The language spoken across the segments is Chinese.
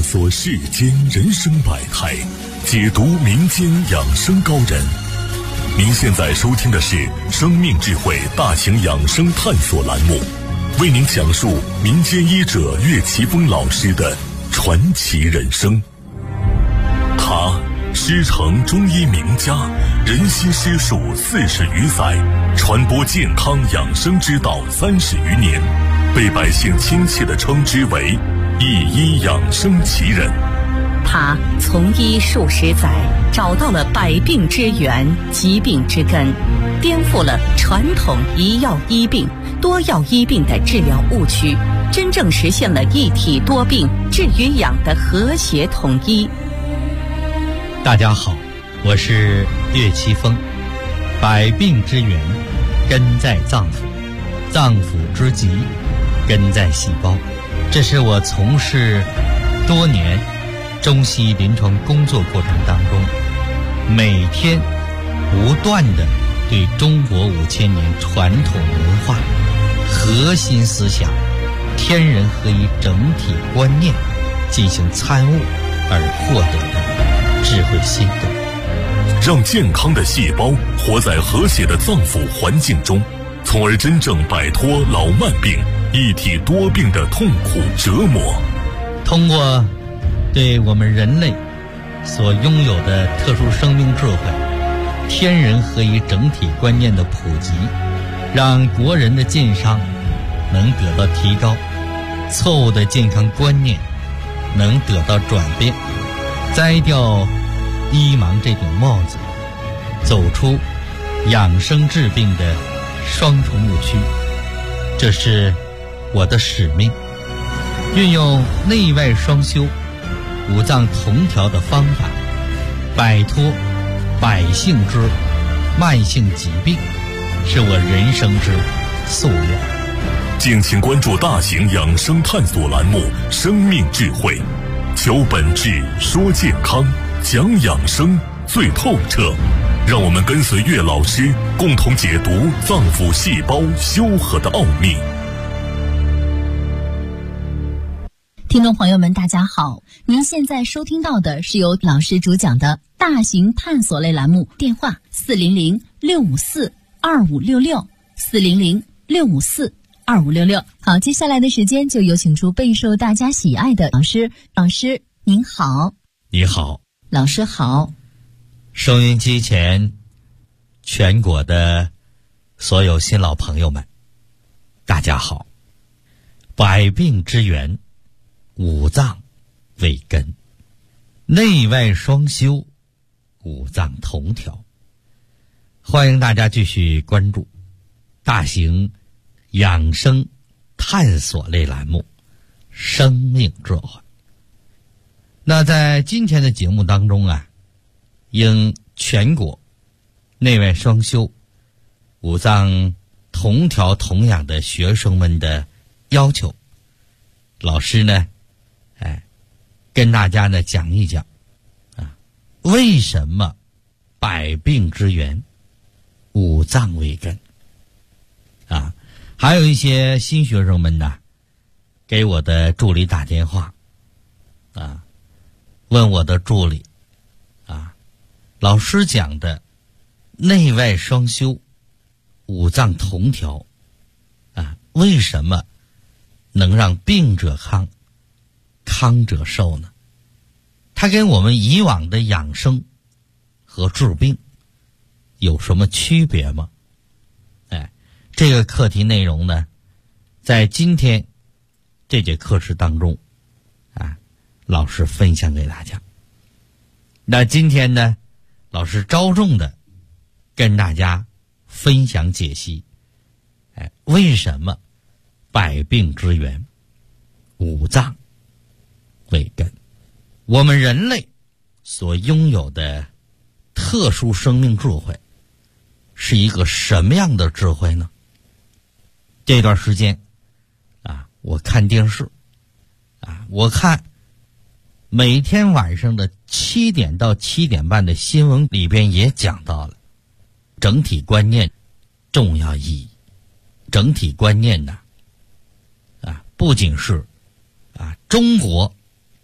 索世间人生百态，解读民间养生高人。您现在收听的是生命智慧大型养生探索栏目，为您讲述民间医者岳奇峰老师的传奇人生。他师承中医名家，人心师术40余载，传播健康养生之道30余年，被百姓亲切地称之为一医养生奇人。 他从医数十载，找到了百病之源、疾病之根，颠覆了传统一药医病、多药医病的治疗误区，真正实现了一体多病治与养的和谐统一。 大家好，我是岳奇峰。百病之源根在脏腑，脏腑之疾根在细胞。这是我从事多年中西医临床工作过程当中，每天不断的对中国5000年传统文化核心思想天人合一整体观念进行参悟而获得的智慧心得， 让健康的细胞活在和谐的脏腑环境中，从而真正摆脱老慢病、一体多病的痛苦折磨。 通过对我们人类所拥有的特殊生命智慧、天人合一整体观念的普及，让国人的健康能得到提高，错误的健康观念能得到转变，摘掉医盲这顶帽子，走出养生治病的双重误区。这是我的使命，运用内外双修、五脏同调的方法，摆脱百姓之慢性疾病，是我人生之夙愿。 敬请关注大型养生探索栏目《生命智慧》，求本质，说健康，讲养生最透彻。让我们跟随岳老师，共同解读脏腑细胞修和的奥秘。 听众朋友们大家好，您现在收听到的是由老师主讲的大型探索类栏目，电话400-654-2566，400-654-2566。好，接下来的时间就有请出备受大家喜爱的老师。老师您好。 你好。 老师好。 收音机前全国的所有新老朋友们大家好。百病之源，五脏为根，内外双修，五脏同调。欢迎大家继续关注大型养生探索类栏目《生命智慧》。那在今天的节目当中啊，应全国内外双修、五脏同调同养的学生们的要求，老师呢跟大家呢讲一讲为什么百病之源五脏为根还有一些新学生们呢给我的助理打电话问我的助理老师讲的内外双修、五脏同调为什么能让病者康，康者寿呢？它跟我们以往的养生和治病有什么区别吗？这个课题内容呢，在今天这节课时当中老师分享给大家。那今天呢，老师着重的跟大家分享解析为什么百病之源五脏为根。我们人类所拥有的特殊生命智慧是一个什么样的智慧呢？这段时间我看电视我看每天晚上的7点到7点半的新闻里边也讲到了整体观念重要意义。整体观念呢不仅是中国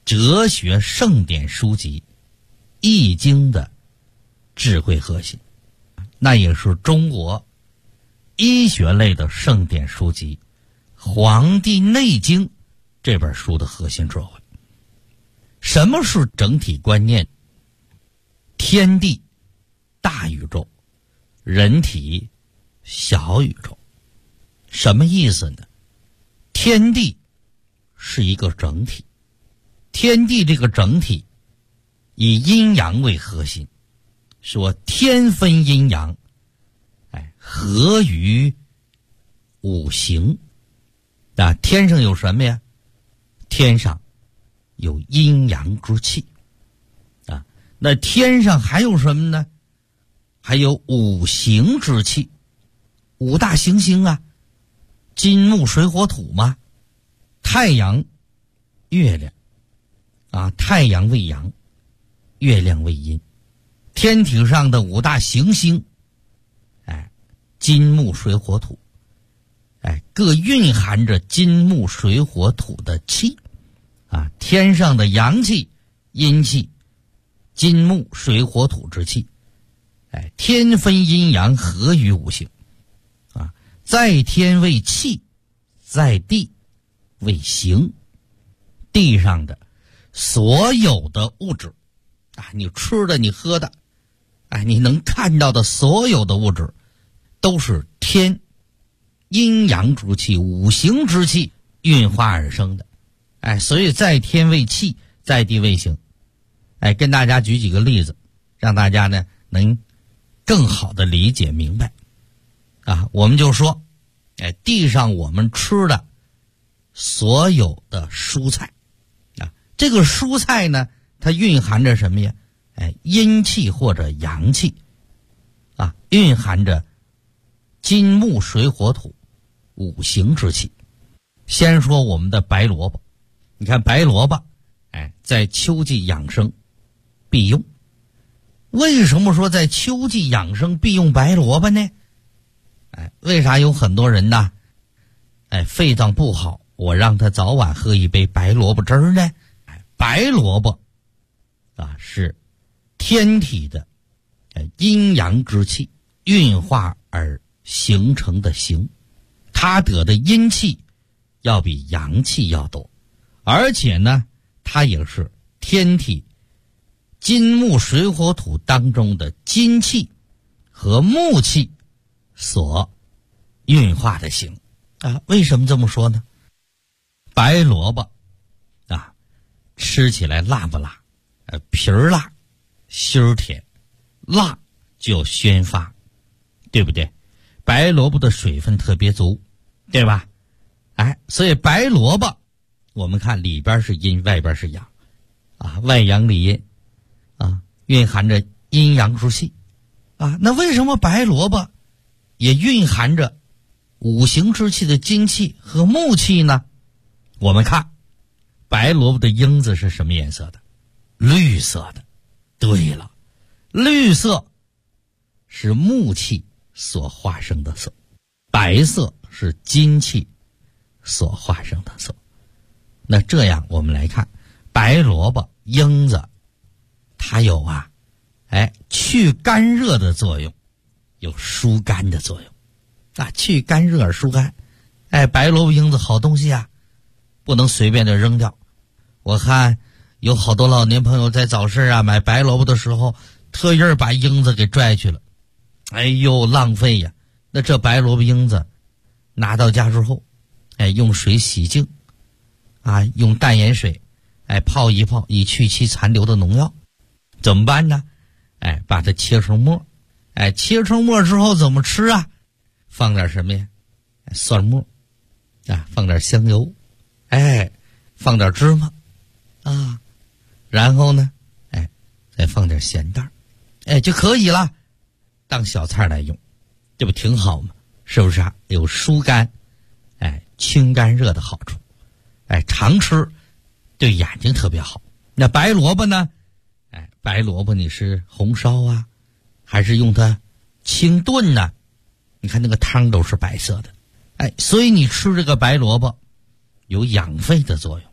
哲学圣典书籍《易经》的智慧核心，那也是中国医学类的圣典书籍《黄帝内经》这本书的核心智慧。什么是整体观念？天地大宇宙，人体小宇宙。什么意思呢？天地是一个整体，天地这个整体以阴阳为核心，说天分阴阳，合于五行。天上有什么呀？天上有阴阳之气那天上还有什么呢？还有五行之气，五大行星金木水火土嘛，太阳月亮太阳为阳，月亮为阴。天体上的五大行星金木水火土各蕴含着金木水火土的气天上的阳气阴气，金木水火土之气天分阴阳，合于五行在天为气，在地为形。地上的所有的物质你吃的你喝的你能看到的所有的物质都是天阴阳之气，五行之气运化而生的所以在天为气，在地为形。跟大家举几个例子，让大家呢能更好的理解明白我们就说地上我们吃的所有的蔬菜这个蔬菜呢它蕴含着什么呀？阴气或者阳气蕴含着金木水火土五行之气。先说我们的白萝卜，你看白萝卜在秋季养生必用。为什么说在秋季养生必用白萝卜呢？为啥有很多人呢肺脏不好，我让他早晚喝一杯白萝卜汁儿呢？白萝卜是天体的阴阳之气运化而形成的形，它得的阴气要比阳气要多，而且呢它也是天体金木水火土当中的金气和木气所运化的形为什么这么说呢？白萝卜吃起来辣不辣？皮儿辣，心儿甜，辣就宣发，对不对？白萝卜的水分特别足，对吧？所以白萝卜我们看里边是阴，外边是阳外阳里阴蕴含着阴阳之气那为什么白萝卜也蕴含着五行之气的金气和木气呢？我们看白萝卜的缨子是什么颜色的？绿色的。对了，绿色是木气所化生的色，白色是金气所化生的色。那这样我们来看白萝卜缨子，它有去干热的作用，有疏肝的作用去干热而疏肝。白萝卜缨子好东西不能随便的扔掉。我看有好多老年朋友在早市买白萝卜的时候，特意把缨子给拽去了，浪费呀。那这白萝卜缨子拿到家之后用水洗净用淡盐水泡一泡，以去其残留的农药。怎么办呢？把它切成末，切成末之后怎么吃放点什么呀？蒜末放点香油放点芝麻然后呢再放点咸蛋就可以了，当小菜来用，这不挺好吗？是不是有疏肝清肝热的好处常吃对眼睛特别好。那白萝卜呢白萝卜你是红烧还是用它清炖呢？你看那个汤都是白色的所以你吃这个白萝卜有养肺的作用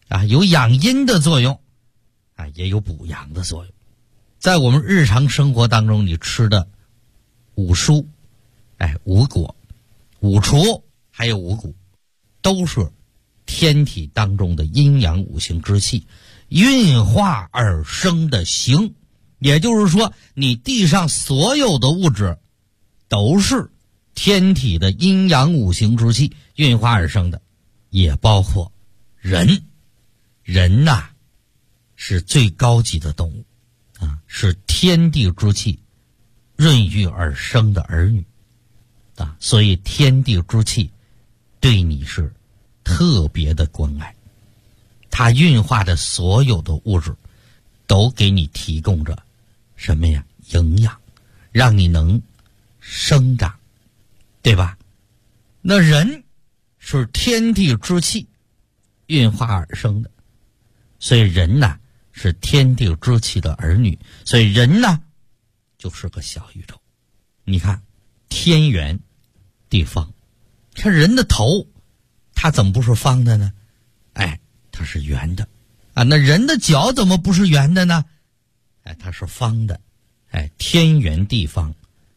有养阴的作用也有补阳的作用。在我们日常生活当中，你吃的五蔬五果五畜还有五谷，都是天体当中的阴阳五行之气运化而生的形。也就是说，你地上所有的物质都是天体的阴阳五行之气运化而生的，也包括人。人是最高级的动物是天地之气润育而生的儿女所以天地之气对你是特别的关爱，它运化的所有的物质都给你提供着什么呀？营养，让你能生长，对吧？那人是天地之气运化而生的，所以人是天地之气的儿女，所以人就是个小宇宙。你看天圆地方，看人的头它怎么不是方的呢？它是圆的那人的脚怎么不是圆的呢？它是方的天圆地方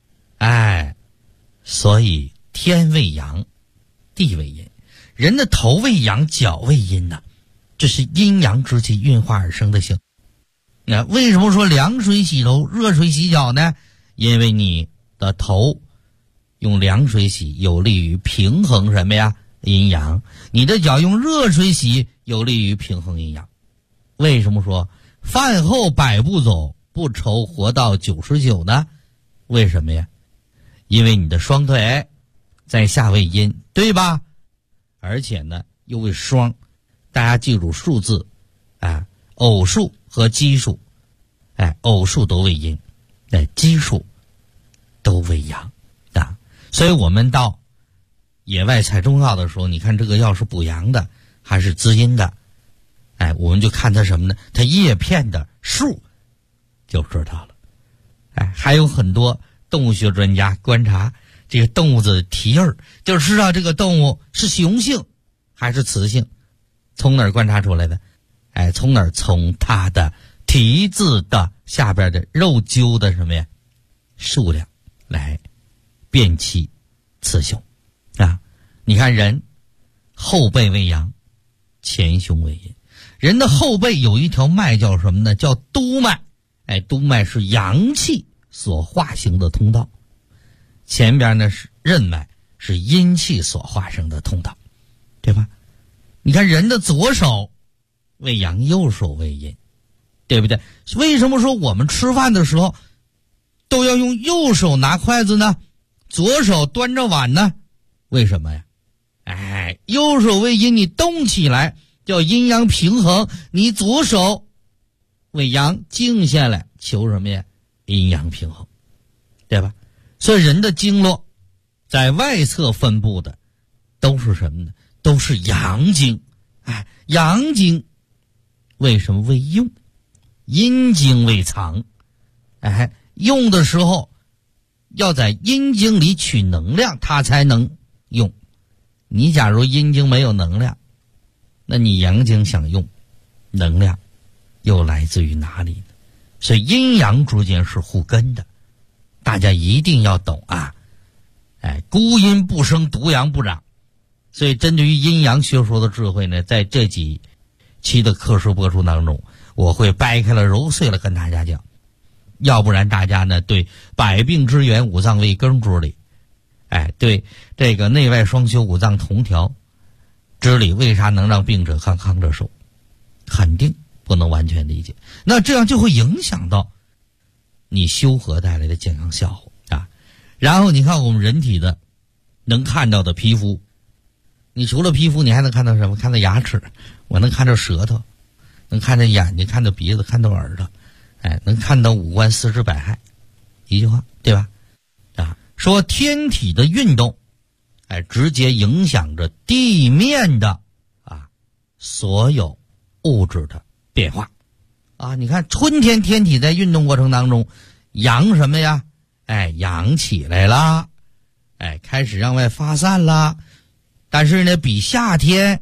所以天为阳地为阴，人的头为阳脚为阴这是阴阳之气运化而生的形。为什么说凉水洗头热水洗脚呢？因为你的头用凉水洗有利于平衡什么呀？阴阳。你的脚用热水洗有利于平衡阴阳。为什么说饭后100步走，不愁活到99呢？为什么呀？因为你的双腿在下为阴，对吧？而且呢又为双，大家记住数字偶数和奇数偶数都为阴奇数都为阳所以我们到野外采中药的时候，你看这个药是补阳的还是滋阴的我们就看它什么呢？它叶片的数就知道了还有很多动物学专家观察这个动物的蹄印，就知道这个动物是雄性还是雌性。从哪儿观察出来的？从哪儿？从它的蹄子的下边的肉揪的什么呀数量来辨其雌雄你看人后背为阳，前胸为阴。人的后背有一条脉叫什么呢？叫督脉督脉是阳气所化行的通道，前边呢是任脉，是阴气所化生的通道，对吧？你看人的左手为阳，右手为阴，对不对？为什么说我们吃饭的时候都要用右手拿筷子呢？左手端着碗呢？为什么呀？右手为阴，你动起来叫阴阳平衡，你左手为阳，静下来求什么呀？阴阳平衡，对吧？所以人的经络在外侧分布的都是什么呢？都是阳经阳经为什么为用？阴经为藏用的时候要在阴经里取能量，它才能用。你假如阴经没有能量，那你阳经想用能量又来自于哪里呢？所以阴阳之间是互根的，大家一定要懂孤阴不生，独阳不长。所以针对于阴阳学说的智慧呢，在这几期的课时播出当中，我会掰开了揉碎了跟大家讲，要不然大家呢对百病之源五脏为根之理对这个内外双修五脏同调之理，为啥能让病者康，康者寿，肯定不能完全理解。那这样就会影响到你修和带来的健康效果然后你看我们人体的能看到的皮肤，你除了皮肤你还能看到什么？看到牙齿，我能看到舌头，能看到眼睛，看到鼻子，看到耳朵能看到五官四肢百骸，一句话，对吧？说天体的运动直接影响着地面的所有物质的变化你看春天天体在运动过程当中阳什么呀阳起来了开始让外发散了，但是呢比夏天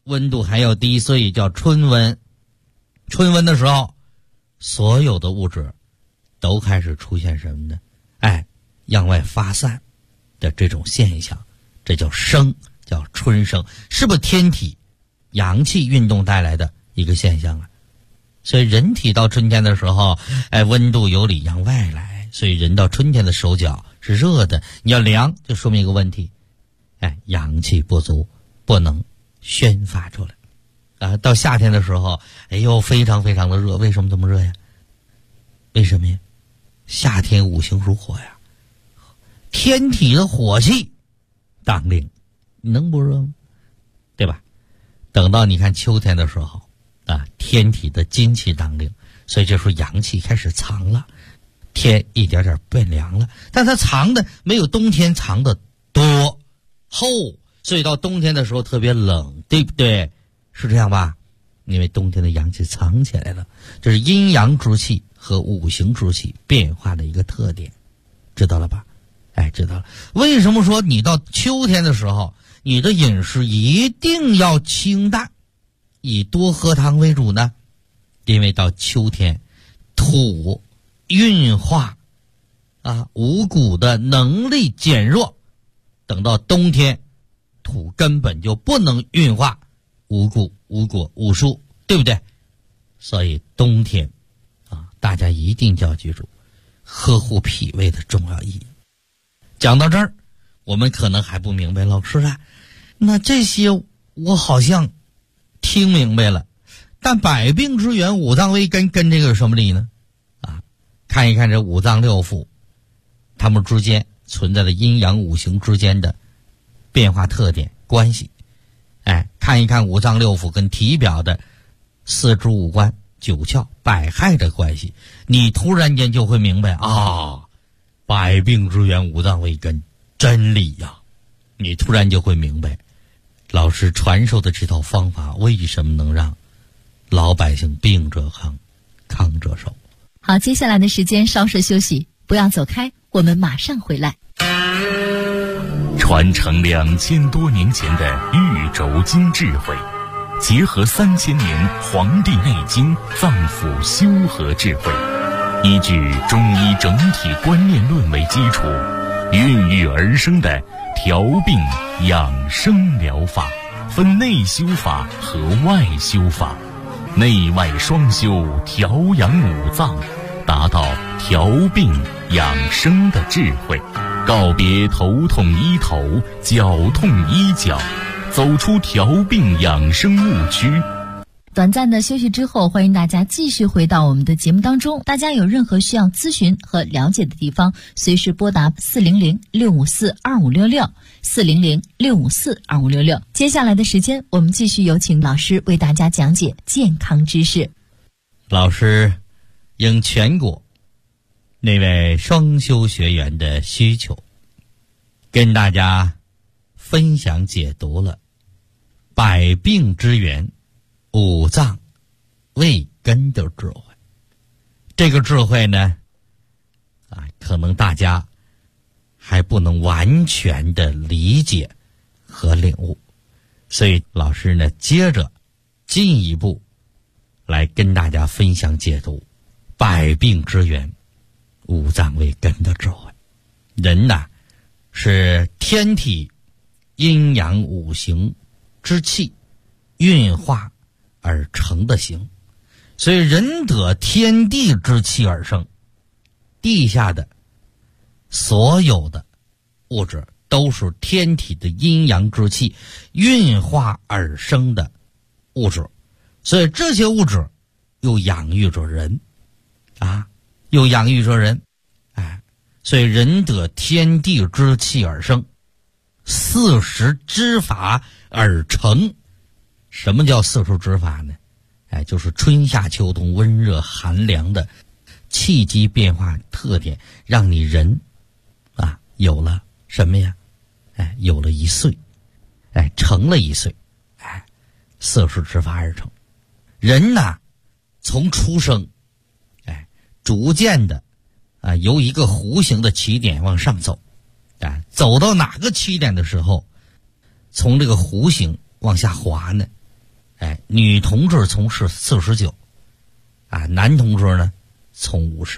温度还要低，所以叫春温。春温的时候，所有的物质都开始出现什么呢？向外发散的这种现象，这叫生，叫春生，是不是天体阳气运动带来的一个现象啊？所以人体到春天的时候，温度由里向外来，所以人到春天的手脚是热的。你要凉，就说明一个问题，阳气不足，不能宣发出来。到夏天的时候，非常非常的热。为什么这么热呀？为什么呀？夏天五行属火呀，天体的火气当令，你能不热吗？对吧？等到你看秋天的时候天体的金气当令，所以这时候阳气开始藏了，天一点点变凉了，但它藏的没有冬天藏的多厚，所以到冬天的时候特别冷，对不对？是这样吧？因为冬天的阳气藏起来了，这是阴阳之气和五行之气变化的一个特点，知道了吧？知道了。为什么说你到秋天的时候，你的饮食一定要清淡，以多喝汤为主呢？因为到秋天，土运化五谷的能力减弱，等到冬天，土根本就不能运化五谷、五果、五蔬，对不对？所以冬天大家一定要记住呵护脾胃的重要意义。讲到这儿，我们可能还不明白，老师那这些我好像听明白了，但百病之源五脏为根跟这个有什么理呢？看一看这五脏六腑，它们之间存在的阴阳五行之间的变化特点关系。看一看五脏六腑跟体表的四肢五官、九窍、百骸的关系，你突然间就会明白百病之源五脏为根，真理呀！你突然就会明白，老师传授的这套方法为什么能让老百姓病者康，康者寿。 好，接下来的时间稍事休息，不要走开，我们马上回来。 传承2000多年前的玉轴经智慧，结合3000年《黄帝内经》脏腑修和智慧，依据中医整体观念论为基础，孕育而生的调病养生疗法，分内修法和外修法，内外双修，调养五脏，达到调病养生的智慧，告别头痛医头，脚痛医脚，走出调病养生误区。 短暂的休息之后，欢迎大家继续回到我们的节目当中。大家有任何需要咨询和了解的地方，随时拨打400-654-2566 400-654-2566。接下来的时间，我们继续有请老师为大家讲解健康知识。 老师应全国那位双修学员的需求，跟大家分享解读了百病之源五脏为根的智慧。这个智慧呢可能大家还不能完全的理解和领悟，所以老师呢接着进一步来跟大家分享解读百病之源五脏为根的智慧。人是天体阴阳五行之气运化而成的形，所以人得天地之气而生，地下的所有的物质都是天体的阴阳之气运化而生的物质，所以这些物质又养育着人又养育着人，所以人得天地之气而生，40之法而成。什么叫40之法呢？就是春夏秋冬温热寒凉的气机变化特点，让你人有了什么呀？有了1岁，成了1岁，40之法而成。人从出生逐渐的由一个弧形的起点往上走，走到哪个起点的时候，从这个弧形往下滑呢， 女同志从49啊，男同志呢从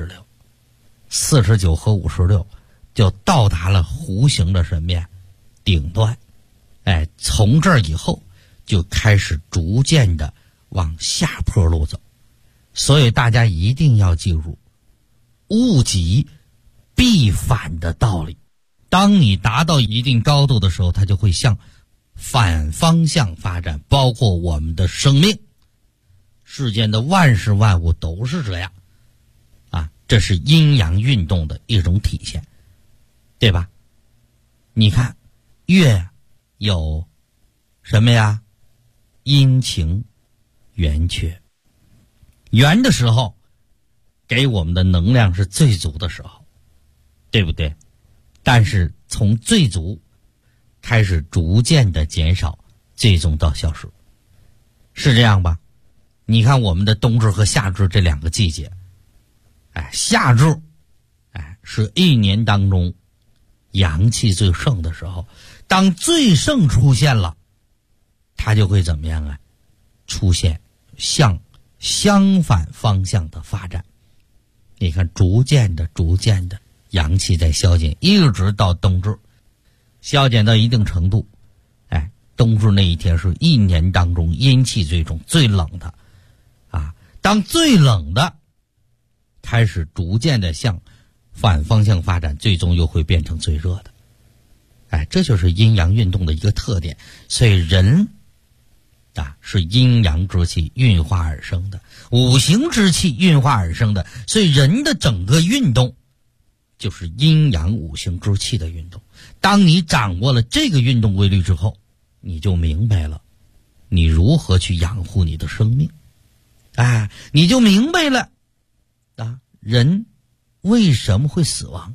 56，49和56就到达了弧形的什么呀顶端。从这儿以后就开始逐渐的往下坡路走。所以大家一定要记住物极必反的道理。当你达到一定高度的时候，它就会向反方向发展，包括我们的生命，世间的万事万物都是这样啊，这是阴阳运动的一种体现，对吧？你看月有什么呀？阴晴圆缺。圆的时候给我们的能量是最足的时候，对不对？但是从最足开始逐渐的减少，最终到消失，是这样吧？你看我们的冬至和夏至这两个季节，夏至是一年当中阳气最盛的时候，当最盛出现了，它就会怎么样啊？出现向相反方向的发展。你看逐渐的阳气在消减，一直到冬至，消减到一定程度，冬至那一天是一年当中阴气最重最冷的啊。当最冷的开始逐渐的向反方向发展，最终又会变成最热的。这就是阴阳运动的一个特点。所以人是阴阳之气运化而生的，五行之气运化而生的，所以人的整个运动就是阴阳五行之气的运动。当你掌握了这个运动规律之后，你就明白了你如何去养护你的生命，你就明白了人为什么会死亡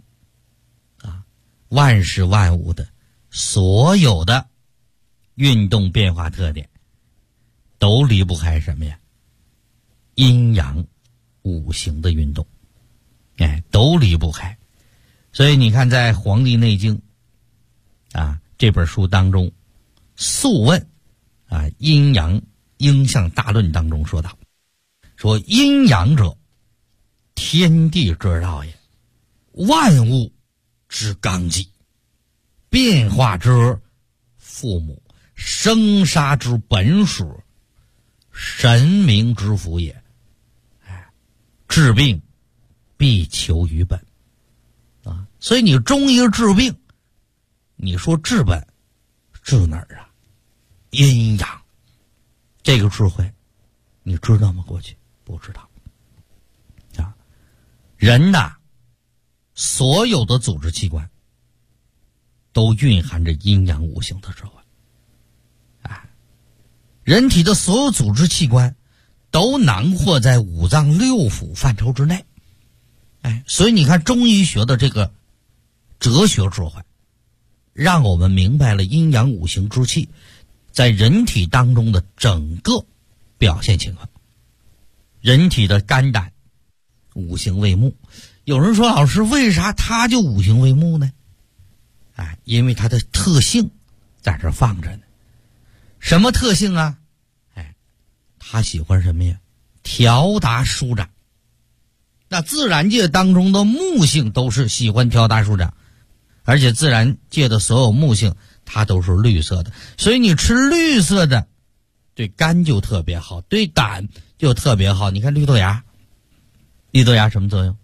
万事万物的所有的运动变化特点都离不开什么呀？阴阳五行的运动，都离不开。所以你看在《黄帝内经》这本书当中，《素问》阴阳应象大论当中说道，说阴阳者，天地之道也，万物之纲纪，变化之父母，生杀之本始，神明之福也。治病必求于本所以你中医治病，你说治本治哪儿阴阳。这个智慧你知道吗？过去不知道人所有的组织器官都蕴含着阴阳五行的智慧人体的所有组织器官都囊括在五脏六腑范畴之内。所以你看中医学的这个哲学智慧，让我们明白了阴阳五行之气在人体当中的整个表现情况。人体的肝胆五行为木，有人说老师为啥它就五行为木呢？因为它的特性在这放着呢。什么特性啊？他喜欢什么呀？调达舒展。那自然界当中的木性都是喜欢调达舒展，而且自然界的所有木性它都是绿色的，所以你吃绿色的对肝就特别好，对胆就特别好。你看绿豆芽，绿豆芽什么作用？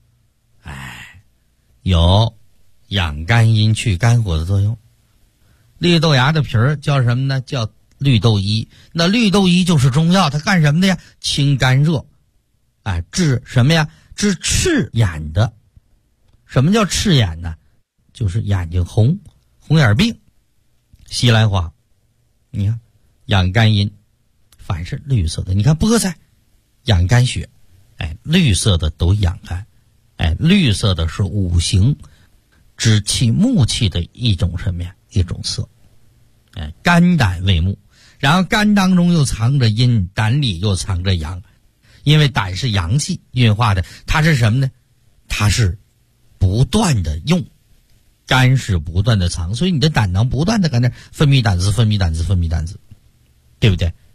有养肝阴去肝火的作用。绿豆芽的皮儿叫什么呢？叫绿豆衣。那绿豆衣就是中药，它干什么的呀？清肝热，治什么呀？治赤眼的。什么叫赤眼呢？就是眼睛红眼病。西兰花，你看养肝阴，凡是绿色的，你看菠菜养肝血，绿色的都养肝，绿色的是五行之气木气的一种什么呀？一种色。肝胆为木，然后肝当中又藏着阴，胆里又藏着阳，因为胆是阳气运化的，它是什么呢？它是不断的用，肝是不断的藏，所以你的胆囊不断的在那分泌胆汁，对不对？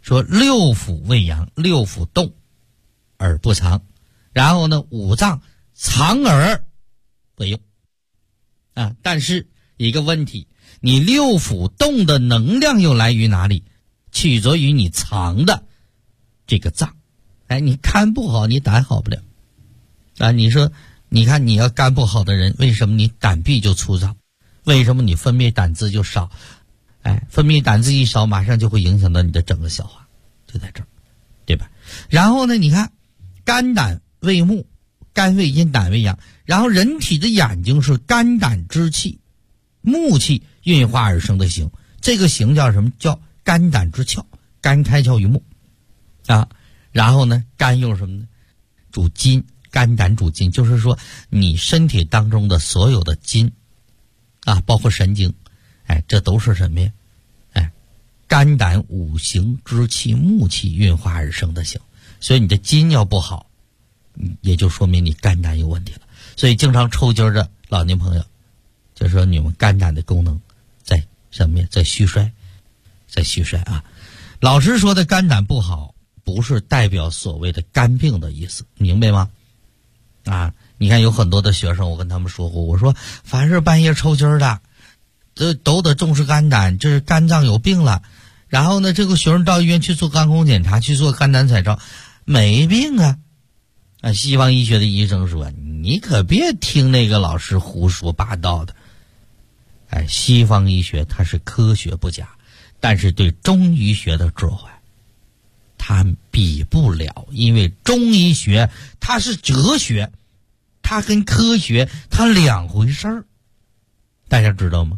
说六腑为阳，六腑动而不藏，然后呢五脏藏而不用啊。但是一个问题，你六腑动的能量又来于哪里？取决于你藏的这个脏。哎，你肝不好，你胆好不了啊。你说你看你要肝不好的人，为什么你胆壁就粗糙？为什么你分泌胆汁就少？哎，分泌胆汁一少，马上就会影响到你的整个消化，就在这儿，对吧？然后呢，你看肝胆为木，肝为阴，胆为阳。然后人体的眼睛是肝胆之气，木气运化而生的形，这个形叫什么？叫肝胆之窍，肝开窍于目啊。然后呢，肝又是什么呢？主筋，肝胆主筋，就是说你身体当中的所有的筋啊，包括神经，哎，这都是什么呀？哎，肝胆五行之气，木气运化而生的形。所以你的筋要不好，也就说明你肝胆有问题了。所以经常抽筋的老年朋友，就说你们肝胆的功能在什么呀？在虚衰，在虚衰啊。老师说的肝胆不好，不是代表所谓的肝病的意思，明白吗？啊，你看有很多的学生，我跟他们说过，我说凡是半夜抽筋的，这都得重视肝胆，这是肝脏有病了。然后呢，这个学生到医院去做肝功检查，去做肝胆彩超，没病啊。啊，西方医学的医生说，你可别听那个老师胡说八道的。哎，西方医学它是科学不假，但是对中医学的智慧它比不了，因为中医学它是哲学，它跟科学它两回事儿，大家知道吗？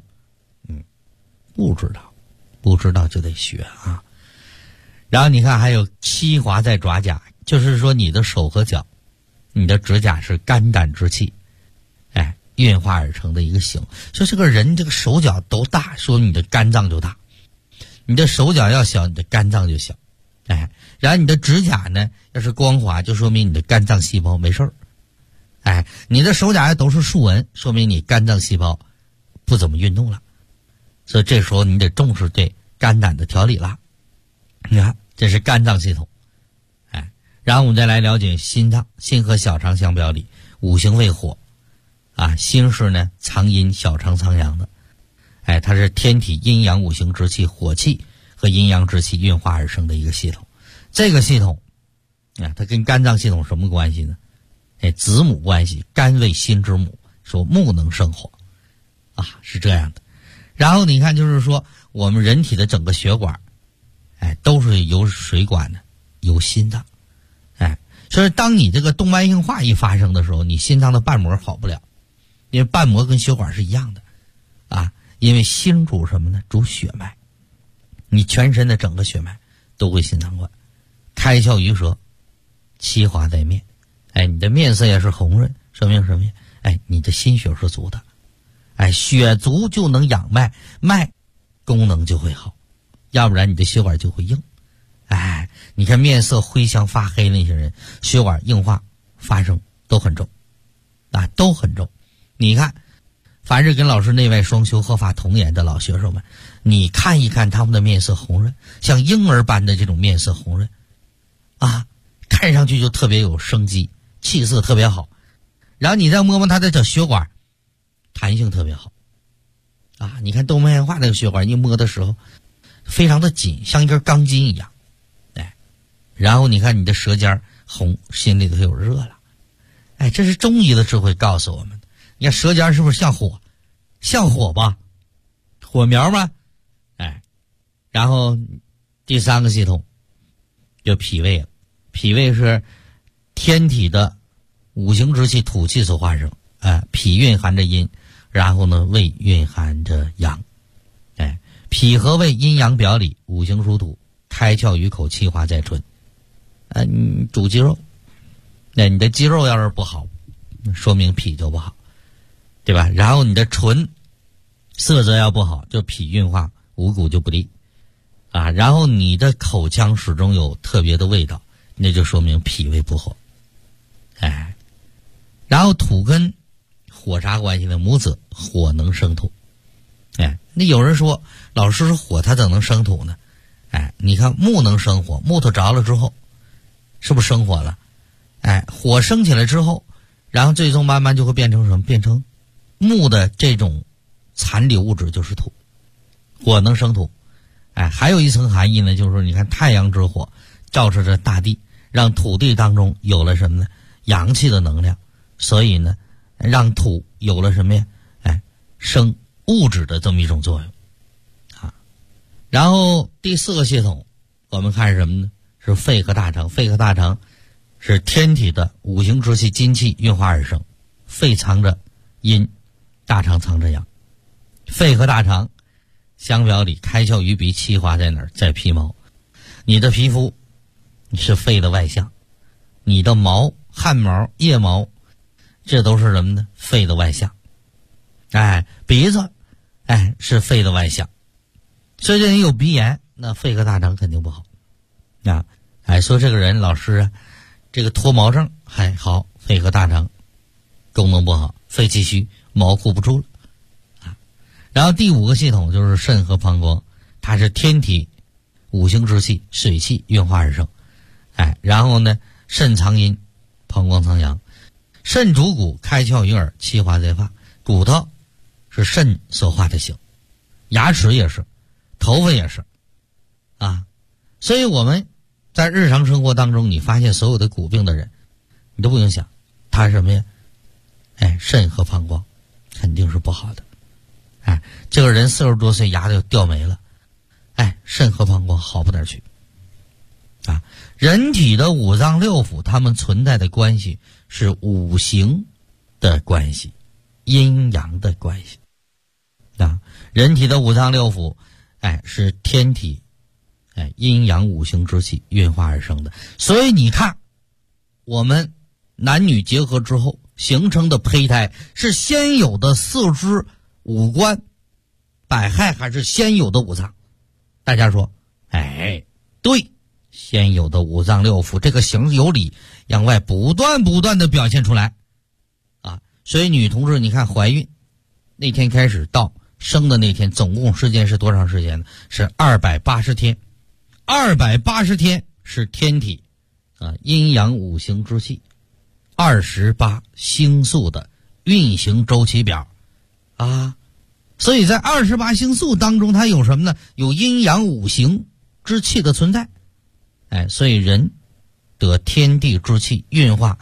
不知道就得学啊。然后你看还有七华在爪甲，就是说你的手和脚，你的指甲是肝胆之气，哎，运化而成的一个形。所以这个人这个手脚都大，说明你的肝脏就大；你的手脚要小，你的肝脏就小。哎，然后你的指甲呢，要是光滑，就说明你的肝脏细胞没事儿。哎，你的手甲都是竖纹，说明你肝脏细胞不怎么运动了。所以这时候你得重视对肝胆的调理了。你看，这是肝脏系统。哎，然后我们再来了解心脏，心和小肠相表里，五行为火啊，心是呢藏阴，小肠藏阳的。哎，它是天体阴阳五行之气，火气和阴阳之气运化而生的一个系统。这个系统啊，它跟肝脏系统什么关系呢？哎，子母关系，肝为心之母，说木能生火啊，是这样的。然后你看，就是说我们人体的整个血管，哎，都是由水管的，由心脏。哎，所以当你这个动脉硬化一发生的时候，你心脏的瓣膜好不了，因为瓣膜跟血管是一样的啊。因为心主什么呢？主血脉，你全身的整个血脉都归心脏管。开窍于舌，七华在面，哎，你的面色也是红润，说明什么呀？哎，你的心血是足的。哎，血足就能养脉，脉功能就会好，要不然你的血管就会硬。哎，你看面色灰香发黑那些人，血管硬化发生都很重啊，都很重。你看凡是跟老师内外双修合法同研的老学生们，你看一看他们的面色红润，像婴儿般的这种面色红润啊，看上去就特别有生机，气色特别好。然后你再摸摸他的这血管，弹性特别好啊！你看动脉硬化那个血管一摸的时候非常的紧，像一根钢筋一样。哎，然后你看你的舌尖红，心里头有热了。哎，这是中医的智慧告诉我们的。你看舌尖是不是像火？像火吧，火苗吗？哎，然后第三个系统就脾胃了。脾胃是天体的五行之气土气所化生。哎，脾蕴含着阴，然后呢胃蕴含着阳。哎，脾和胃阴阳表里，五行属土，开窍于口，气化在唇。你主肌肉，那你的肌肉要是不好，说明脾就不好，对吧？然后你的唇色泽要不好，就脾运化，五谷就不利啊。然后你的口腔始终有特别的味道，那就说明脾胃不好。哎，然后土跟火啥关系呢？母子，火能生土。哎，那有人说老师说火它怎么能生土呢？ 你看木能生火，木头着了之后是不是生火了？火升起来之后，然后最终慢慢就会变成什么？变成木的这种残留物质，就是土。火能生土。还有一层含义呢，就是说你看太阳之火照射着大地，让土地当中有了什么呢？阳气的能量，所以呢让土有了什么呀？生物质的这么一种作用然后第4个系统我们看是什么呢？是肺和大肠。肺和大肠是天体的五行之气金气运化而生，肺藏着阴，大肠藏着阳。肺和大肠相表里，开窍于鼻，气化在哪儿？在皮毛。你的皮肤是肺的外象，你的毛、汗毛、腋毛，这都是什么呢？肺的外象。鼻子是肺的外象。所以这人有鼻炎，那肺和大肠肯定不好说这个人老师这个脱毛症还好，肺和大肠功能不好，肺气虚，毛固不住了然后第5个系统就是肾和膀胱，它是天体五行之气水气运化而生然后呢肾藏阴，膀胱藏阳。肾主骨，开窍于耳，气化在发。骨头是肾所化的形，牙齿也是，头发也是所以我们在日常生活当中，你发现所有的骨病的人，你都不用想他是什么呀？肾和膀胱肯定是不好的这个人40多岁牙就掉没了肾和膀胱好不哪儿去人体的五脏六腑它们存在的关系是五行的关系，阴阳的关系人体的五脏六腑是天体阴阳五行之气运化而生的。所以你看我们男女结合之后形成的胚胎是先有的四肢五官百骸，还是先有的五脏？大家说对，先有的五脏六腑，这个形有理向外不断的表现出来所以女同志你看怀孕那天开始到生的那天总共时间是多长时间呢？是280天。280天是天体阴阳五行之气28星宿的运行周期表所以在28星宿当中它有什么呢？有阴阳五行之气的存在所以人得天地之气运化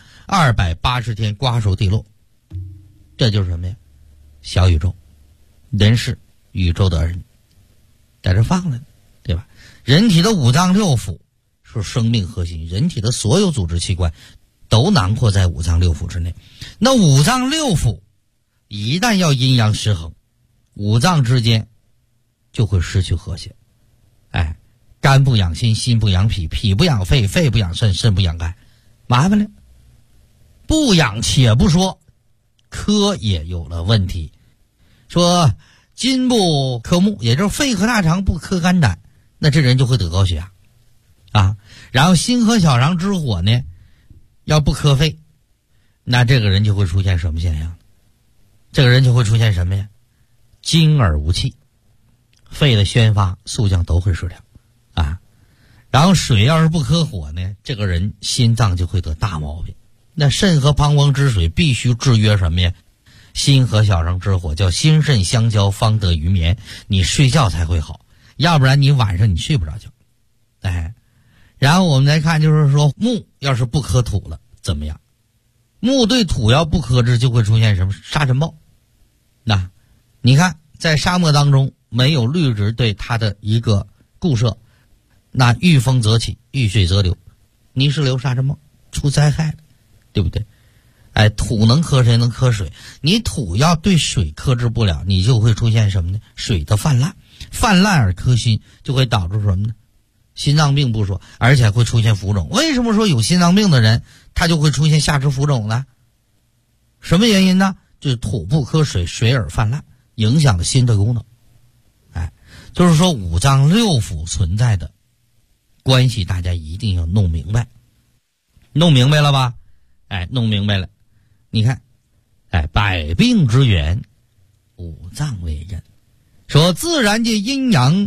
280天瓜熟蒂落，这就是什么呀？小宇宙，人是宇宙的儿女，在这放了对吧？人体的五脏六腑是生命核心，人体的所有组织器官都囊括在五脏六腑之内。那五脏六腑一旦要阴阳失衡，五脏之间就会失去和谐肝不养心，心不养脾，脾不养肺，肺不养肾，肾不养肝，麻烦了。不养且不说，科也有了问题。说金不克木，也就是肺和大肠不克肝胆，那这人就会得高血压然后心和小肠之火呢要不克肺，那这个人就会出现什么现象？这个人就会出现什么呀？精而无气，肺的宣发速降都会失调然后水要是不克火呢，这个人心脏就会得大毛病。那肾和膀胱之水必须制约什么呀？心和小肠之火，叫心肾相交方得于眠，你睡觉才会好，要不然你晚上你睡不着觉然后我们来看，就是说木要是不克土了怎么样？木对土要不克制，就会出现什么？沙尘暴。那你看在沙漠当中没有绿植对它的一个固摄，那遇风则起，遇水则流，泥石流、沙尘暴出灾害了，对不对？土能克谁？能克水。你土要对水克制不了，你就会出现什么呢？水的泛滥，泛滥而克心，就会导致什么呢？心脏病不说，而且会出现浮肿。为什么说有心脏病的人他就会出现下肢浮肿呢？什么原因呢？就是土不克水，水而泛滥，影响了心的功能。就是说五脏六腑存在的关系，大家一定要弄明白。弄明白了吧？弄明白了。你看百病之源，五脏为根。说自然界阴阳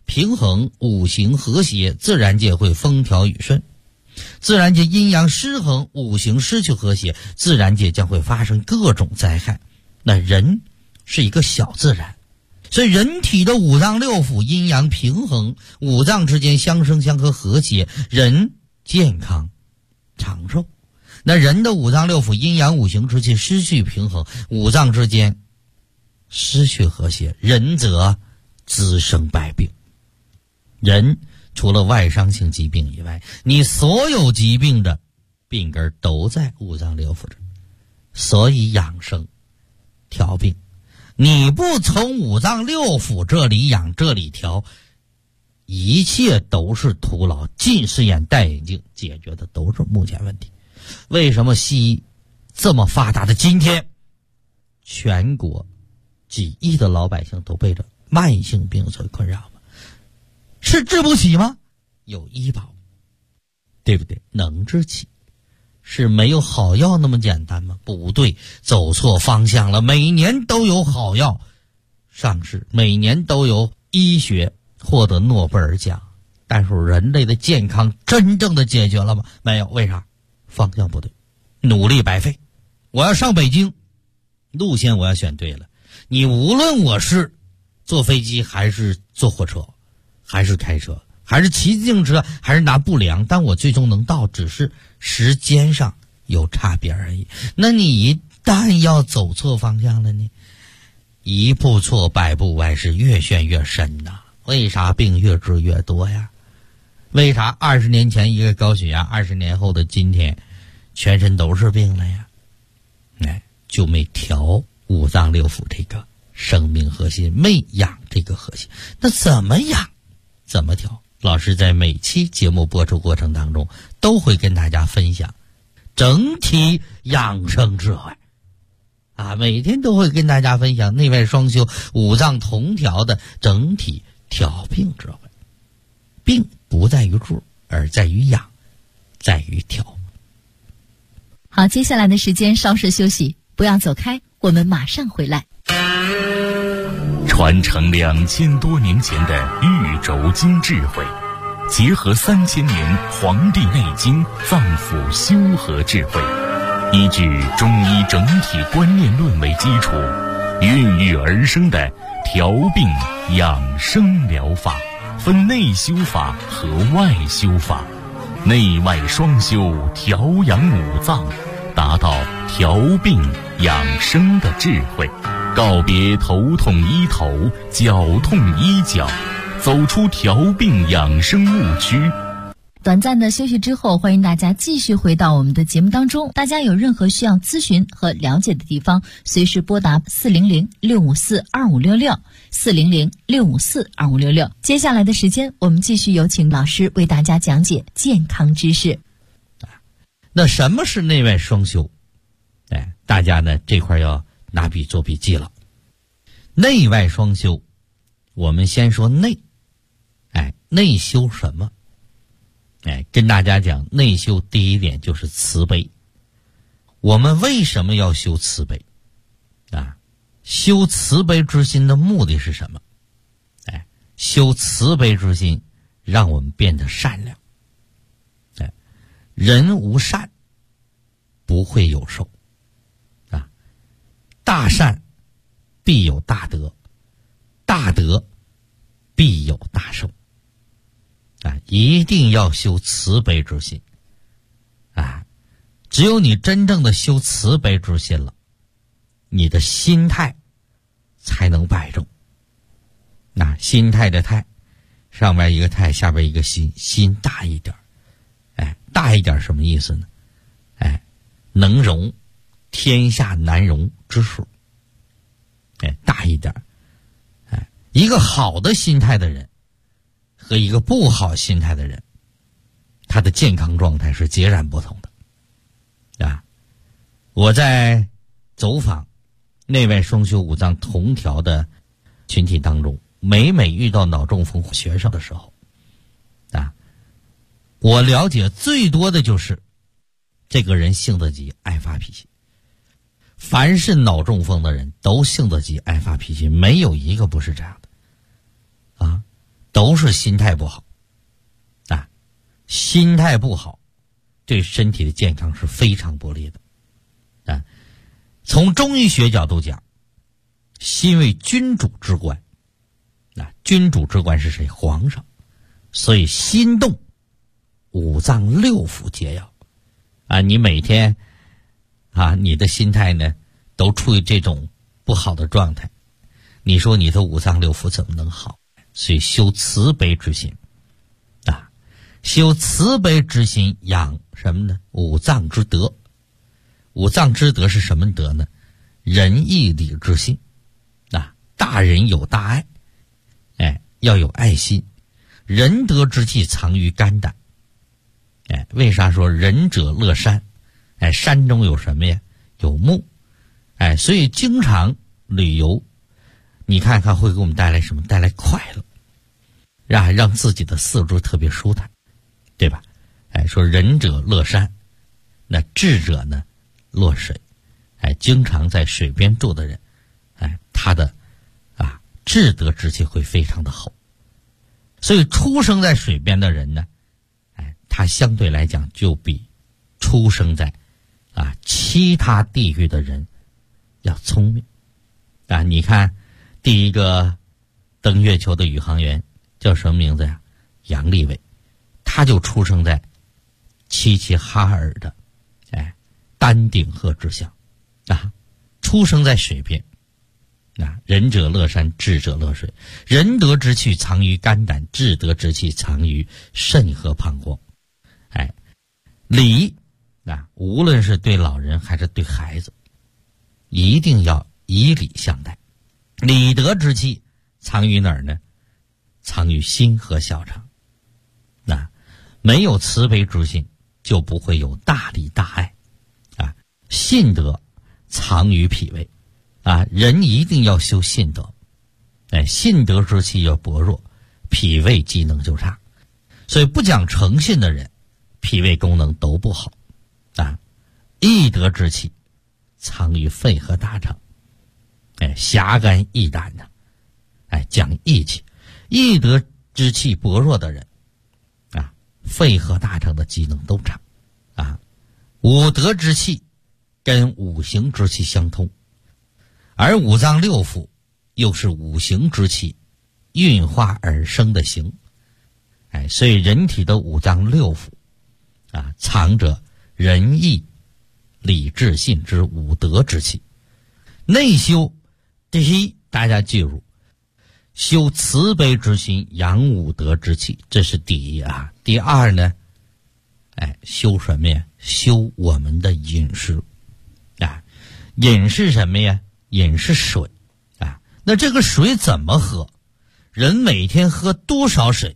平衡，五行和谐，自然界会风调雨顺；自然界阴阳失衡，五行失去和谐，自然界将会发生各种灾害。那人是一个小自然，所以人体的五脏六腑阴阳平衡，五脏之间相生相克和谐，人健康长寿。那人的五脏六腑阴阳五行之气失去平衡，五脏之间失去和谐，人则滋生百病。人除了外伤性疾病以外，你所有疾病的病根都在五脏六腑这，所以养生调病，你不从五脏六腑这里养这里调，一切都是徒劳。近视眼戴眼镜解决的都是目前问题。为什么西医这么发达的今天，全国几亿的老百姓都被这慢性病所困扰吗？是治不起吗？有医保，对不对？能治起。是没有好药那么简单吗？不对，走错方向了。每年都有好药上市，每年都有医学获得诺贝尔奖，但是人类的健康真正的解决了吗？没有。为啥？方向不对，努力白费。我要上北京，路线我要选对了。你无论我是坐飞机还是坐火车，还是开车，还是骑自行车，还是拿布量，但我最终能到，只是时间上有差别而已。那你一旦要走错方向了呢？一步错百步歪，是越陷越深呐。为啥病越治越多呀？为啥20年前一个高血压，20年后的今天全身都是病了呀？就没调五脏六腑这个生命核心，没养这个核心。那怎么养？怎么调？老师在每期节目播出过程当中都会跟大家分享整体养生智慧每天都会跟大家分享内外双修五脏同调的整体调病智慧。病不在于治，而在于养，在于调。 好，接下来的时间稍事休息，不要走开，我们马上回来。 传承2000多年前的玉轴经智慧，结合3000年《黄帝内经》脏腑修和智慧，依据中医整体观念论为基础，孕育而生的调病养生疗法，分内修法和外修法，内外双修，调养五脏，达到调病养生的智慧。告别头痛医头，脚痛医脚，走出调病养生误区。 短暂的休息之后，欢迎大家继续回到我们的节目当中。大家有任何需要咨询和了解的地方，随时拨打400-654-2566 400-654-2566。接下来的时间，我们继续有请老师为大家讲解健康知识。 那什么是内外双修？大家呢这块要拿笔做笔记了。内外双修，我们先说内。内修什么？跟大家讲，内修第一点就是慈悲。我们为什么要修慈悲？修慈悲之心的目的是什么？修慈悲之心，让我们变得善良。人无善，不会有寿。大善必有大德，大德必有大寿。一定要修慈悲之心。只有你真正的修慈悲之心了，你的心态才能摆正。心态的态，上面一个态，下边一个心，心大一点。大一点什么意思呢？能容天下难容之数。大一点。一个好的心态的人和一个不好心态的人，他的健康状态是截然不同的。我在走访内外双修五脏同调的群体当中，每遇到脑中风学生的时候，我了解最多的就是这个人性子急，爱发脾气。凡是脑中风的人都性子急，爱发脾气，没有一个不是这样的。 都是心态不好啊，心态不好对身体的健康是非常不利的啊。从中医学角度讲，心为君主之官啊，君主之官是谁？皇上。所以心动，五脏六腑皆要啊。你每天啊，你的心态呢都处于这种不好的状态，你说你的五脏六腑怎么能好？所以修慈悲之心啊，修慈悲之心，养什么呢？五脏之德。五脏之德是什么德呢？仁义礼智信啊，大人有大爱，哎，要有爱心。仁德之气藏于肝胆，哎，为啥说仁者乐山？哎，山中有什么呀？有木，哎，所以经常旅游，你看看会给我们带来什么？带来快乐，让自己的四肢特别舒坦，对吧？哎，说仁者乐山，那智者呢落水，哎，经常在水边住的人，哎，他的智德之气会非常的好。所以出生在水边的人呢，哎，他相对来讲就比出生在其他地域的人要聪明啊。你看第一个登月球的宇航员叫什么名字呀？杨利伟，他就出生在齐齐哈尔的丹顶鹤之乡啊，出生在水边。仁者乐山，智者乐水。仁德之气藏于肝胆，智德之气藏于肾和膀胱。哎，礼无论是对老人还是对孩子，一定要以礼相待。礼德之气藏于哪儿呢？藏于心和小肠。没有慈悲之心，就不会有大礼大爱啊。信德藏于脾胃。人一定要修信德，信德之气要薄弱，脾胃机能就差。所以不讲诚信的人，脾胃功能都不好义德之气藏于肺和大肠，侠肝义胆讲义气。义德之气薄弱的人肺和大肠的机能都差五德之气跟五行之气相通，而五脏六腑又是五行之气运化而生的形，所以人体的五脏六腑藏着仁义礼智信之五德之气。内修，第一，大家记住，修慈悲之心，养五德之气，这是第一啊。第二呢，修什么呀？修我们的饮食饮是什么呀？饮是水那这个水怎么喝？人每天喝多少水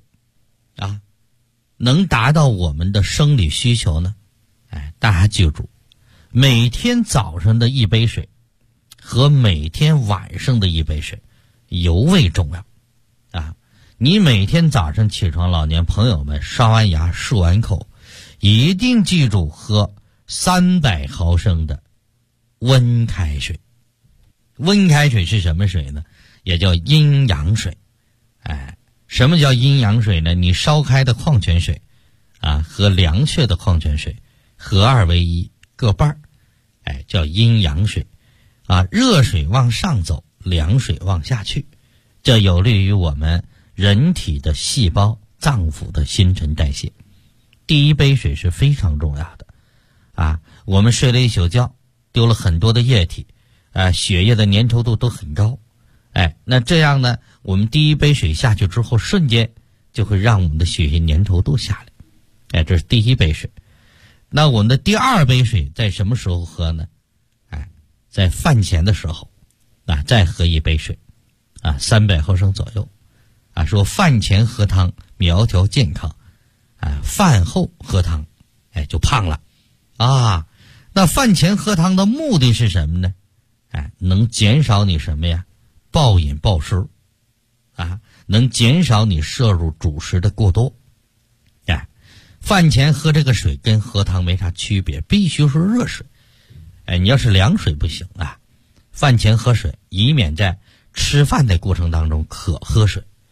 能达到我们的生理需求呢？大家记住，每天早上的一杯水和每天晚上的一杯水尤为重要你每天早上起床，老年朋友们刷完牙漱完口，一定记住喝300毫升的温开水。温开水是什么水呢？也叫阴阳水。什么叫阴阳水呢？你烧开的矿泉水和凉却的矿泉水合二为一，各半叫阴阳水热水往上走，凉水往下去，这有利于我们人体的细胞脏腑的新陈代谢。第一杯水是非常重要的我们睡了一宿觉，丢了很多的液体血液的粘稠度都很高那这样呢，我们第一杯水下去之后，瞬间就会让我们的血液粘稠度下来这是第一杯水。那我们的第二杯水在什么时候喝呢？在饭前的时候再喝一杯水300毫升左右说饭前喝汤苗条健康饭后喝汤就胖了那饭前喝汤的目的是什么呢？能减少你什么呀？暴饮暴食能减少你摄入主食的过多饭前喝这个水跟喝汤没啥区别，必须是热水你要是凉水不行饭前喝水，以免在吃饭的过程当中渴喝水。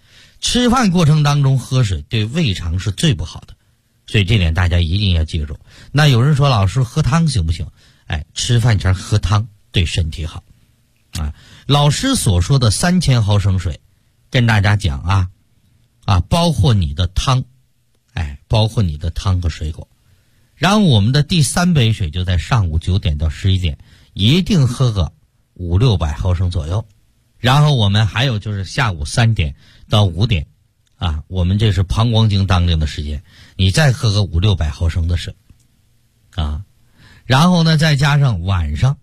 吃饭过程当中喝水对胃肠是最不好的，所以这点大家一定要记住。那有人说老师喝汤行不行？吃饭前喝汤对身体好啊。老师所说的3000毫升水跟大家讲包括你的汤，包括你的汤和水果。然后我们的第3杯水就在上午9点到11点，一定喝个500-600毫升左右。然后我们还有就是下午3点到5点我们这是膀胱经当令的时间，你再喝个500-600毫升的水然后呢再加上晚上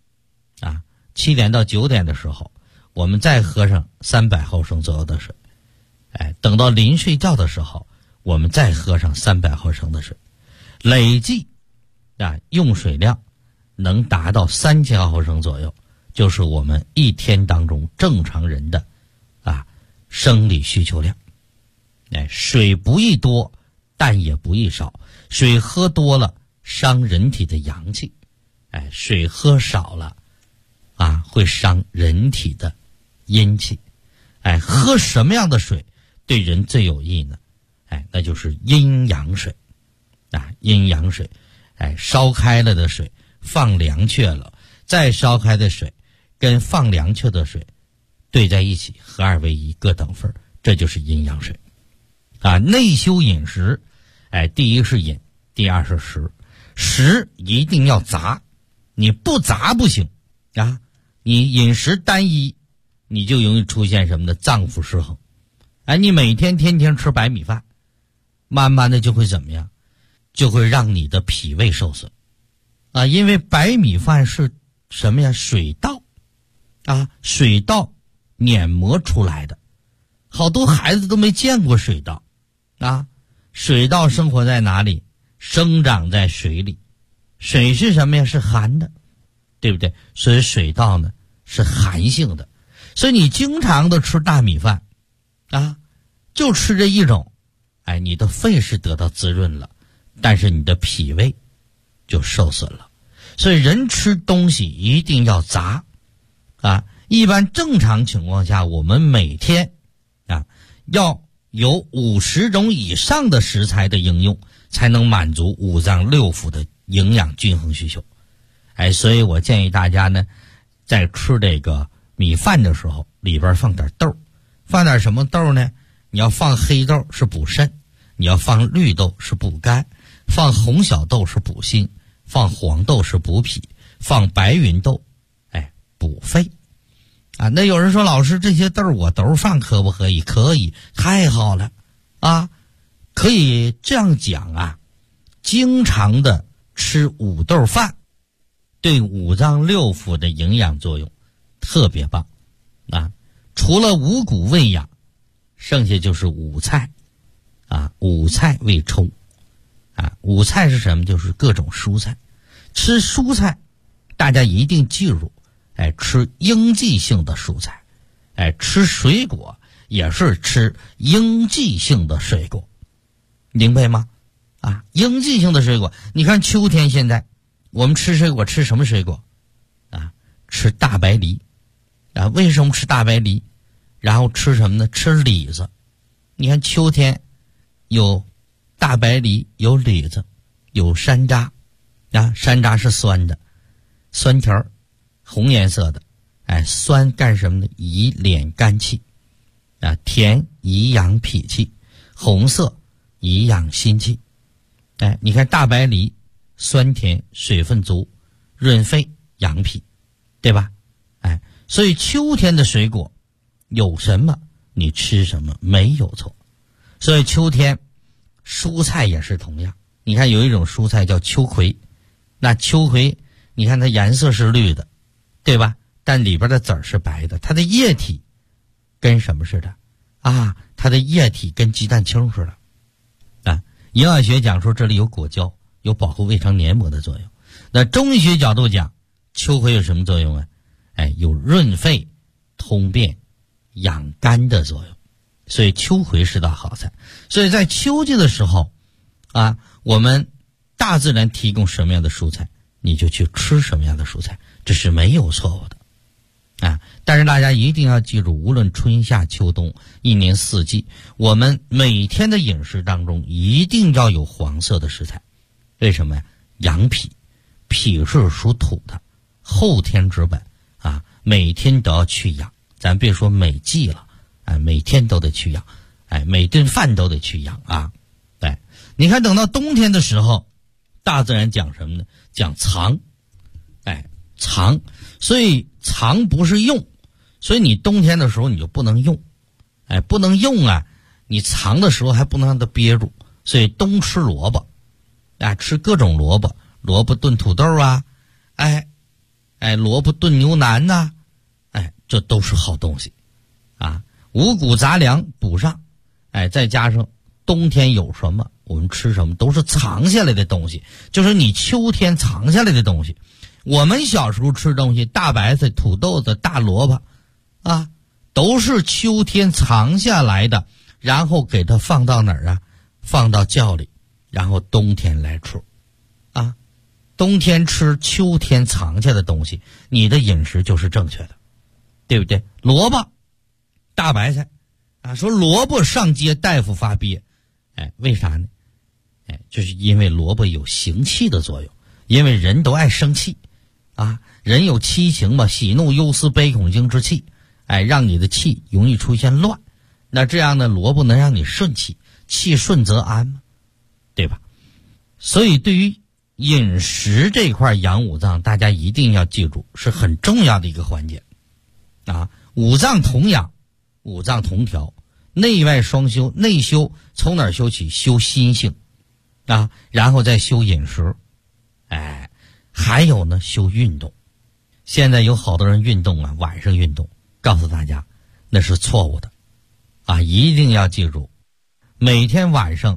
7点到9点的时候，我们再喝上300毫升左右的水，等到临睡觉的时候，我们再喝上300毫升的水，累计用水量能达到3000毫升左右，就是我们一天当中正常人的生理需求量。水不宜多，但也不宜少，水喝多了伤人体的阳气，水喝少了会伤人体的阴气。喝什么样的水对人最有益呢？那就是阴阳水阴阳水。烧开了的水放凉却了，再烧开的水跟放凉却的水兑在一起，合二为一，各等份，这就是阴阳水内修饮食，第一是饮，第二是食。食一定要杂，你不杂不行你饮食单一，你就容易出现什么呢？脏腑失衡。你每天天天吃白米饭，慢慢的就会怎么样？就会让你的脾胃受损因为白米饭是什么呀？水稻水稻碾磨出来的，好多孩子都没见过水稻水稻生活在哪里？生长在水里，水是什么呀？是寒的，对不对？所以水稻呢是寒性的，所以你经常的吃大米饭就吃这一种，你的肺是得到滋润了，但是你的脾胃就受损了。所以人吃东西一定要杂一般正常情况下，我们每天要有50种以上的食材的应用，才能满足五脏六腑的营养均衡需求。所以我建议大家呢，在吃这个米饭的时候，里边放点豆，放点什么豆呢？你要放黑豆是补肾，你要放绿豆是补肝，放红小豆是补心，放黄豆是补脾，放白芸豆补肺那有人说老师这些豆我都放可不可以？可以，太好了可以这样讲经常的吃五豆饭对五脏六腑的营养作用特别棒除了五谷喂养，剩下就是五菜五菜为抽五菜是什么？就是各种蔬菜。吃蔬菜大家一定记住吃应季性的蔬菜吃水果也是吃应季性的水果，明白吗应季性的水果，你看秋天现在我们吃水果吃什么水果吃大白梨为什么吃大白梨？然后吃什么呢？吃李子。你看秋天有大白梨，有李子，有山楂山楂是酸的，酸条红颜色的酸干什么呢？以敛肝气甜以养脾气，红色以养心气你看大白梨酸甜，水分足，润肺养脾，对吧所以秋天的水果有什么你吃什么没有错。所以秋天蔬菜也是同样，你看有一种蔬菜叫秋葵，那秋葵你看它颜色是绿的，对吧？但里边的籽儿是白的，它的液体跟什么似的它的液体跟鸡蛋清似的营养学讲说这里有果胶，有保护胃肠黏膜的作用。那中医学角度讲，秋葵有什么作用有润肺通便养肝的作用，所以秋葵是道好菜。所以在秋季的时候我们大自然提供什么样的蔬菜，你就去吃什么样的蔬菜，这是没有错误的但是大家一定要记住，无论春夏秋冬，一年四季，我们每天的饮食当中一定要有黄色的食材。为什么呀？养脾，脾是属土的，后天之本每天都要去养。咱别说每季了，每天都得去养，每顿饭都得去养啊。对，你看等到冬天的时候，大自然讲什么呢？讲藏，藏，所以藏不是用，所以你冬天的时候你就不能用，不能用你藏的时候还不能让它憋住，所以冬吃萝卜，吃各种萝卜，萝卜炖土豆萝卜炖牛腩呐，这都是好东西五谷杂粮补上，再加上冬天有什么我们吃什么，都是藏下来的东西，就是你秋天藏下来的东西。我们小时候吃东西，大白菜、土豆子、大萝卜都是秋天藏下来的，然后给它放到哪儿放到窖里，然后冬天来吃冬天吃秋天藏下的东西，你的饮食就是正确的，对不对？萝卜、大白菜说萝卜上街大夫发憋，为啥呢？就是因为萝卜有行气的作用，因为人都爱生气人有七情嘛，喜怒忧思悲恐惊之气，让你的气容易出现乱，那这样呢，萝卜能让你顺气，气顺则安嘛，对吧？所以对于饮食这块养五脏，大家一定要记住，是很重要的一个环节五脏同养，五脏同调，内外双修。内修从哪儿修起？修心性然后再修饮食，还有呢，修运动。现在有好多人运动晚上运动，告诉大家那是错误的一定要记住，每天晚上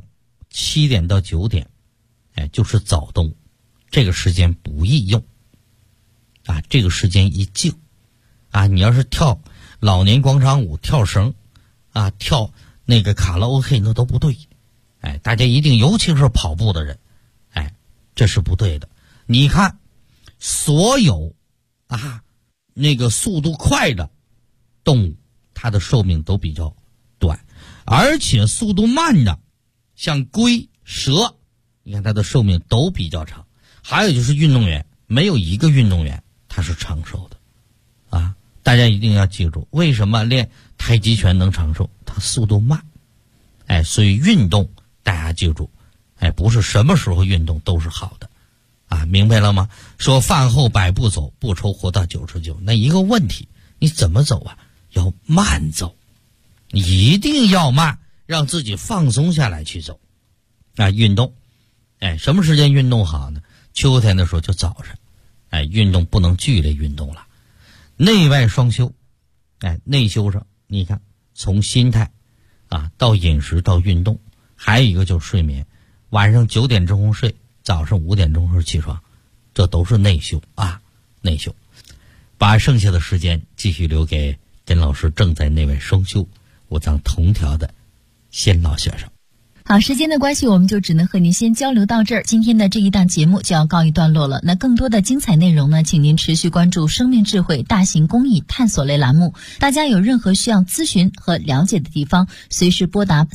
7点到9点就是早动，这个时间不宜用这个时间宜静你要是跳老年广场舞、跳绳跳那个卡拉 OK 那都不对大家一定，尤其是跑步的人这是不对的。你看所有那个速度快的动物，它的寿命都比较短，而且速度慢的像龟、蛇，你看它的寿命都比较长。还有就是运动员，没有一个运动员他是长寿的大家一定要记住，为什么练太极拳能长寿？它速度慢所以运动大家记住不是什么时候运动都是好的明白了吗？说饭后100步走，不愁活到99，那一个问题，你怎么走要慢走，一定要慢，让自己放松下来去走运动什么时间运动好呢？秋天的时候就早上运动不能剧烈运动了。内外双修内修上你看，从心态到饮食到运动，还有一个就是睡眠，晚上9点钟睡，早上5点钟起床，这都是内修内修。把剩下的时间继续留给跟老师正在内外双修、五脏同调的先老学生。 好，时间的关系，我们就只能和您先交流到这儿。今天的这一档节目就要告一段落了。那更多的精彩内容呢，请您持续关注生命智慧大型公益探索类栏目。大家有任何需要咨询和了解的地方，随时拨打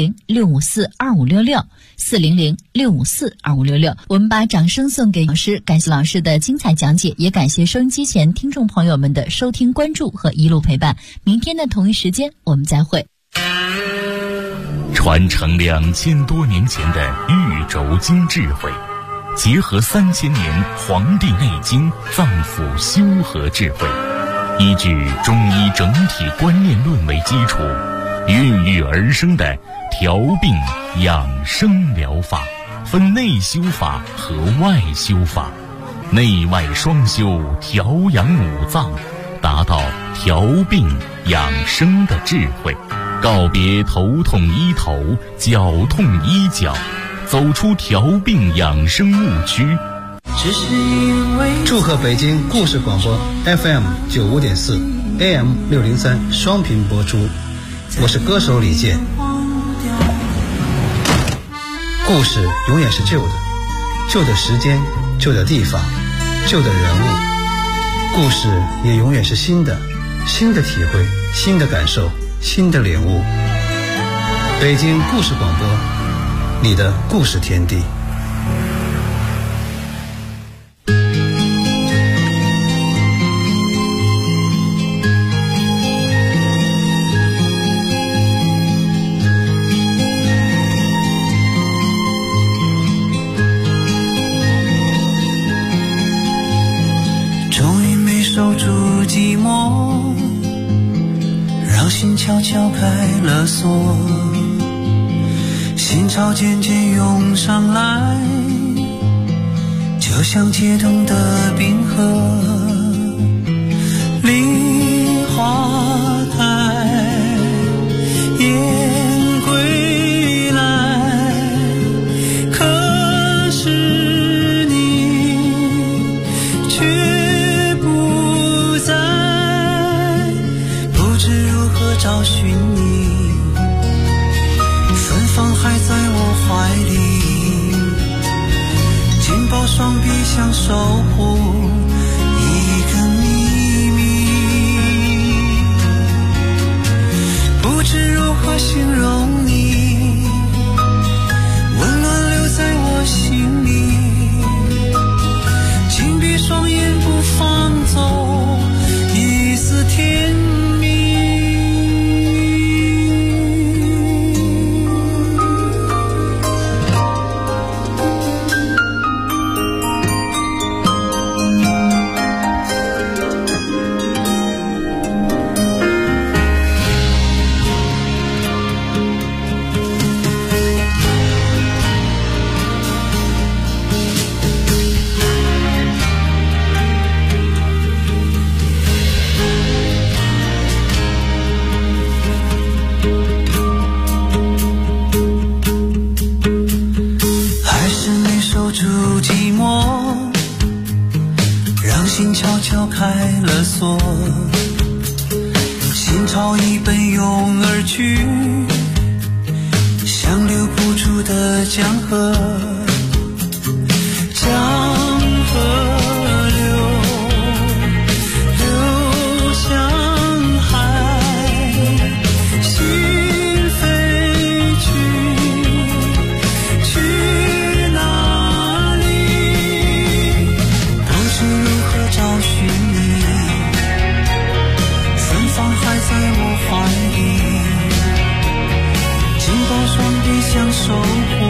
400-654-2566 400-654-2566。我们把掌声送给老师，感谢老师的精彩讲解，也感谢收音机前听众朋友们的收听关注和一路陪伴。明天的同一时间我们再会。 传承2000多年前的玉轴经智慧，结合3000年《黄帝内经》脏腑修和智慧，依据中医整体观念论为基础，孕育而生的调病养生疗法，分内修法和外修法，内外双修，调养五脏，达到调病养生的智慧。告别头痛医头，脚痛医脚，走出调病养生误区。 祝贺北京故事广播 FM 95.4 AM 603双频播出，我是歌手李健。故事永远是旧的，旧的时间，旧的地方，旧的人物。 故事也永远是新的，新的体会，新的感受，新的领悟。北京故事广播，你的故事天地。 守住寂寞，让心悄悄开了锁，心潮渐渐涌上来，就像解冻的冰河。梨花台，雁归来，可是你却找寻你，芬芳还在我怀里，紧抱双臂想守护一个秘密，不知如何形容你，温暖留在我心里，紧闭双眼不放走一丝甜蜜。心悄悄开了锁，心潮已奔涌而去，像流不住的江河，江河流向海，心飞去哪里？不知如何找寻你，芬芳还在我怀里，紧抱双臂相守护